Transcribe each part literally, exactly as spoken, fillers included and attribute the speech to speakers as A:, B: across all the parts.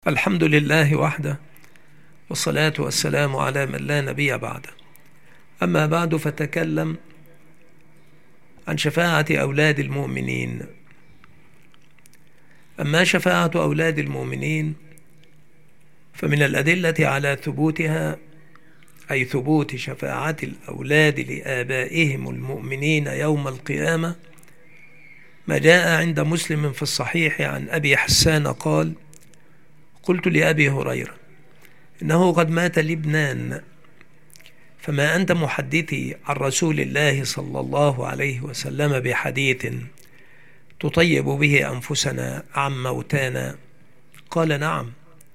A: الحمد لله وحده، والصلاة والسلام على من لا نبي بعده. أما بعد، فتكلم عن شفاعة أولاد المؤمنين. أما شفاعة أولاد المؤمنين فمن الأدلة على ثبوتها، أي ثبوت شفاعة الأولاد لآبائهم المؤمنين يوم القيامة، ما جاء عند مسلم في الصحيح عن أبي حسان قال: قلت لأبي هريرة: إنه قد مات لي ابنان، فما أنت محدثي عن رسول الله صلى الله عليه وسلم بحديث تطيب به أنفسنا عن موتانا؟ قال: نعم،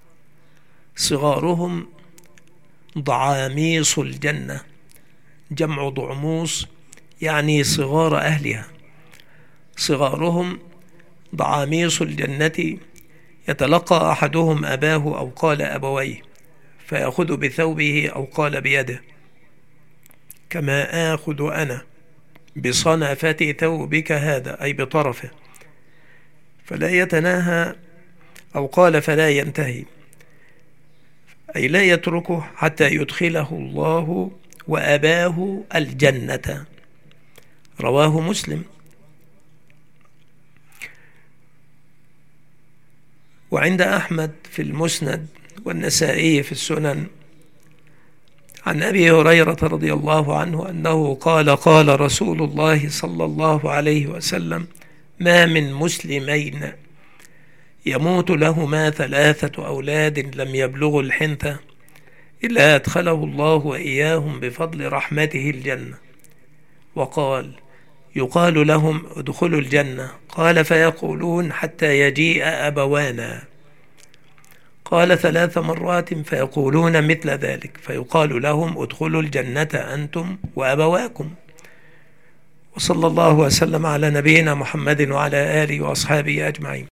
A: صغارهم ضعاميص الجنة، جمع ضعموس يعني صغار أهلها. صغارهم ضعاميص الجنة، يتلقى أحدهم أباه أو قال أبويه، فيأخذ بثوبه أو قال بيده، كما آخذ أنا بصنفة ثوبك هذا، أي بطرفه، فلا يتناهى، أو قال فلا ينتهي، أي لا يتركه حتى يدخله الله وأباه الجنة. رواه مسلم. وعند أحمد في المسند والنسائي في السنن عن أبي هريرة رضي الله عنه أنه قال: قال رسول الله صلى الله عليه وسلم: ما من مسلمين يموت لهما ثلاثة أولاد لم يبلغوا الحنثة إلا أدخله الله وإياهم بفضل رحمته الجنة. وقال: يقال لهم: ادخلوا الجنة. قال: فيقولون: حتى يجيء أبوانا. قال: ثلاث مرات. فيقولون مثل ذلك، فيقال لهم: ادخلوا الجنة أنتم وأبواكم. وصلى الله وسلم على نبينا محمد وعلى آله وأصحابه أجمعين.